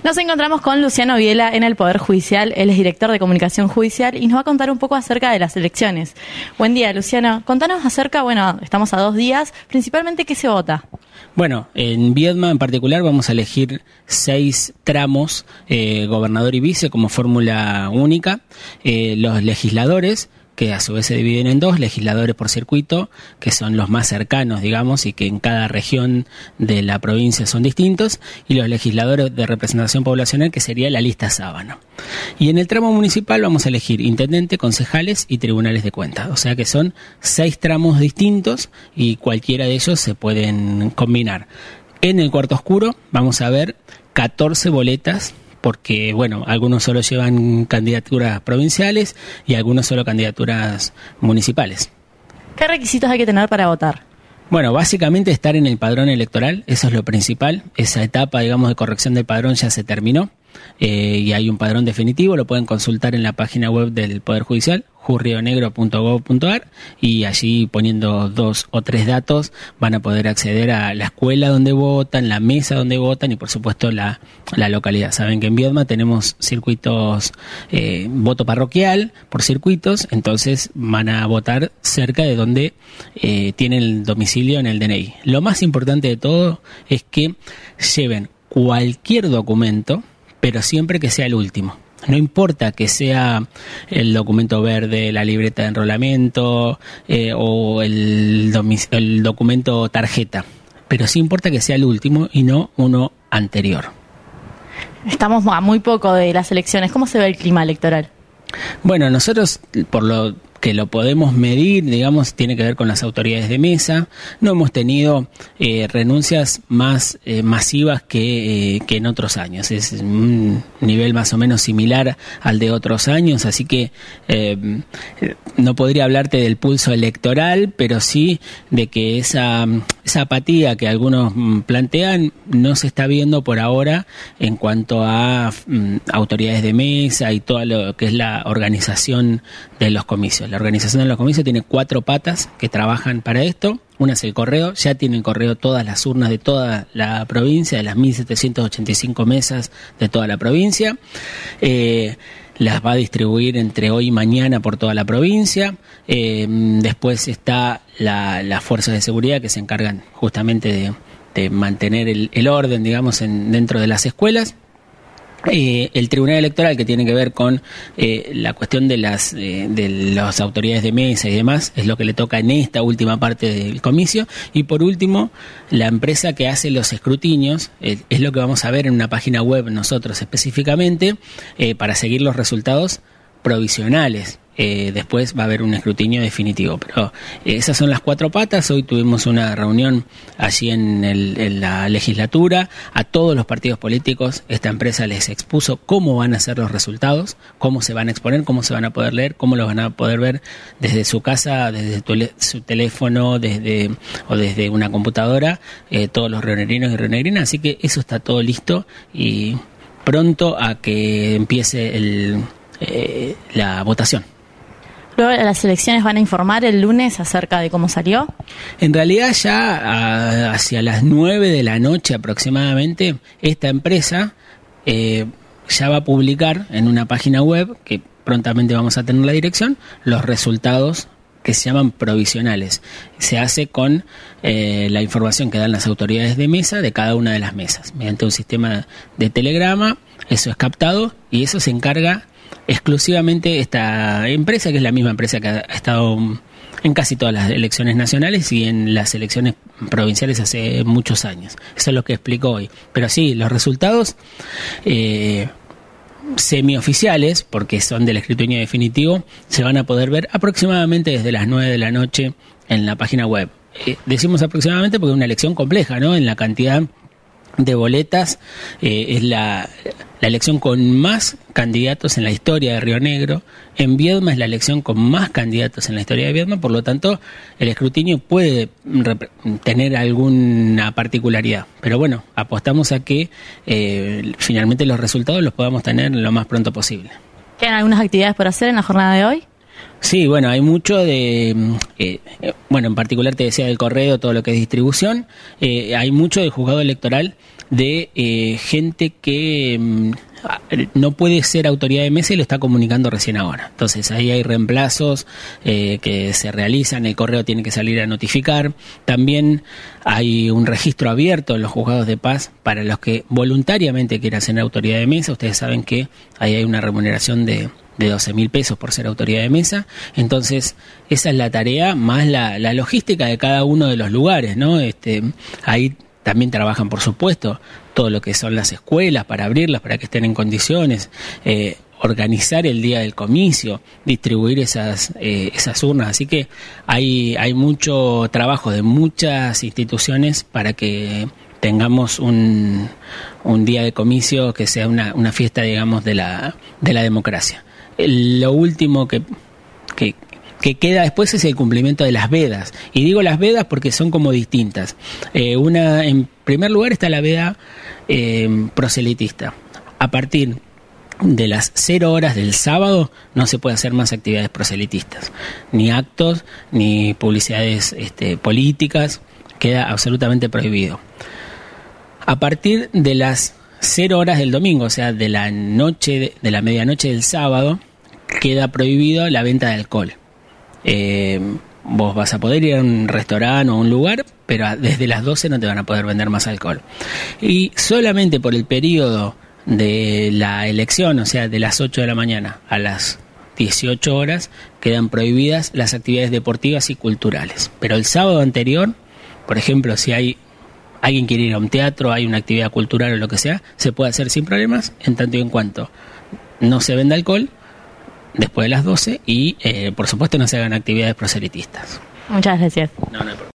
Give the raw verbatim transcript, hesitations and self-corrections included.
Nos encontramos con Luciano Biela en el Poder Judicial. Él es director de Comunicación Judicial y nos va a contar un poco acerca de las elecciones. Buen día, Luciano. Contanos acerca, bueno, estamos a dos días, principalmente qué se vota. Bueno, en Viedma en particular vamos a elegir seis tramos, eh, gobernador y vice como fórmula única, eh, los legisladores, que a su vez se dividen en dos, legisladores por circuito, que son los más cercanos, digamos, y que en cada región de la provincia son distintos, y los legisladores de representación poblacional, que sería la lista sábana. Y en el tramo municipal vamos a elegir intendente, concejales y tribunales de cuentas, o sea que son seis tramos distintos y cualquiera de ellos se pueden combinar. En el cuarto oscuro vamos a ver catorce boletas, porque, bueno, algunos solo llevan candidaturas provinciales y algunos solo candidaturas municipales. ¿Qué requisitos hay que tener para votar? Bueno, básicamente estar en el padrón electoral, eso es lo principal. Esa etapa, digamos, de corrección del padrón ya se terminó eh, y hay un padrón definitivo, lo pueden consultar en la página web del Poder Judicial, jurrionegro punto gov punto ar, y allí poniendo dos o tres datos van a poder acceder a la escuela donde votan, la mesa donde votan y por supuesto la, la localidad. Saben que en Viedma tenemos circuitos, eh, voto parroquial por circuitos, entonces van a votar cerca de donde eh, tienen el domicilio en el D N I. Lo más importante de todo es que lleven cualquier documento, pero siempre que sea el último. No importa que sea el documento verde, la libreta de enrolamiento eh, o el, domic- el documento tarjeta, pero sí importa que sea el último y no uno anterior. Estamos a muy poco de las elecciones. ¿Cómo se ve el clima electoral? Bueno, nosotros, por lo que lo podemos medir, digamos, tiene que ver con las autoridades de mesa. No hemos tenido eh, renuncias más eh, masivas que, eh, que en otros años. Es un nivel más o menos similar al de otros años, así que eh, no podría hablarte del pulso electoral, pero sí de que esa, esa apatía que algunos plantean no se está viendo por ahora en cuanto a um, autoridades de mesa y todo lo que es la organización de los comicios. La organización de los comicios tiene cuatro patas que trabajan para esto. Una es el correo, ya tienen correo todas las urnas de toda la provincia, de las mil setecientas ochenta y cinco mesas de toda la provincia. Eh, las va a distribuir entre hoy y mañana por toda la provincia. Eh, después está la, las fuerzas de seguridad que se encargan justamente de, de mantener el, el orden, digamos, en, dentro de las escuelas. Eh, el Tribunal Electoral, que tiene que ver con eh, la cuestión de las eh, de las autoridades de mesa y demás, es lo que le toca en esta última parte del comicio. Y por último, la empresa que hace los escrutinios, eh, es lo que vamos a ver en una página web nosotros específicamente, eh, para seguir los resultados provisionales. Eh, después va a haber un escrutinio definitivo, pero eh, esas son las cuatro patas. Hoy tuvimos una reunión allí en, el, en la legislatura, a todos los partidos políticos esta empresa les expuso cómo van a ser los resultados, cómo se van a exponer, cómo se van a poder leer, cómo los van a poder ver desde su casa, desde tu, su teléfono, desde o desde una computadora, eh, todos los rionegrinos y rionegrinas, así que eso está todo listo y pronto a que empiece el, eh, la votación. Luego las elecciones van a informar el lunes acerca de cómo salió. En realidad ya a, hacia las nueve de la noche aproximadamente, esta empresa eh, ya va a publicar en una página web, que prontamente vamos a tener la dirección, los resultados que se llaman provisionales. Se hace con eh, la información que dan las autoridades de mesa de cada una de las mesas, mediante un sistema de telegrama. Eso es captado y eso se encarga exclusivamente esta empresa, que es la misma empresa que ha estado en casi todas las elecciones nacionales y en las elecciones provinciales hace muchos años. Eso es lo que explico hoy. Pero sí, los resultados eh, semioficiales, porque son del escrutinio definitivo, se van a poder ver aproximadamente desde las nueve de la noche en la página web. Eh, decimos aproximadamente porque es una elección compleja, ¿no? En la cantidad de boletas, eh, es la, la elección con más candidatos en la historia de Río Negro. En Viedma es la elección con más candidatos en la historia de Viedma, por lo tanto el escrutinio puede rep- tener alguna particularidad, pero bueno, apostamos a que eh, finalmente los resultados los podamos tener lo más pronto posible. ¿Quedan algunas actividades por hacer en la jornada de hoy? Sí, bueno, hay mucho de, eh, bueno, en particular te decía del correo, todo lo que es distribución, eh, hay mucho del juzgado electoral de eh, gente que mm, no puede ser autoridad de mesa y lo está comunicando recién ahora. Entonces ahí hay reemplazos eh, que se realizan, el correo tiene que salir a notificar. También hay un registro abierto en los juzgados de paz para los que voluntariamente quieran ser autoridad de mesa. Ustedes saben que ahí hay una remuneración de, de doce mil pesos por ser autoridad de mesa. Entonces esa es la tarea más la, la logística de cada uno de los lugares, ¿no? Este, ahí también trabajan, por supuesto, todo lo que son las escuelas para abrirlas, para que estén en condiciones, eh, organizar el día del comicio, distribuir esas eh, esas urnas. Así que hay hay mucho trabajo de muchas instituciones para que tengamos un, un día de comicio que sea una, una fiesta, digamos, de la de la democracia. Lo último que que que queda después es el cumplimiento de las vedas. Y digo las vedas porque son como distintas. Eh, una, en primer lugar está la veda eh, proselitista. A partir de las cero horas del sábado no se puede hacer más actividades proselitistas. Ni actos, ni publicidades este, políticas. Queda absolutamente prohibido. A partir de las cero horas del domingo, o sea, de la noche, de la medianoche del sábado, queda prohibido la venta de alcohol. Eh, vos vas a poder ir a un restaurante o a un lugar, pero desde las doce no te van a poder vender más alcohol. Y solamente por el periodo de la elección, o sea, de las ocho de la mañana a las dieciocho horas, quedan prohibidas las actividades deportivas y culturales. Pero el sábado anterior, por ejemplo, si hay alguien quiere ir a un teatro, hay una actividad cultural o lo que sea, se puede hacer sin problemas, en tanto y en cuanto no se venda alcohol después de las doce y, eh, por supuesto, no se hagan actividades proselitistas. Muchas gracias. No, no hay problema.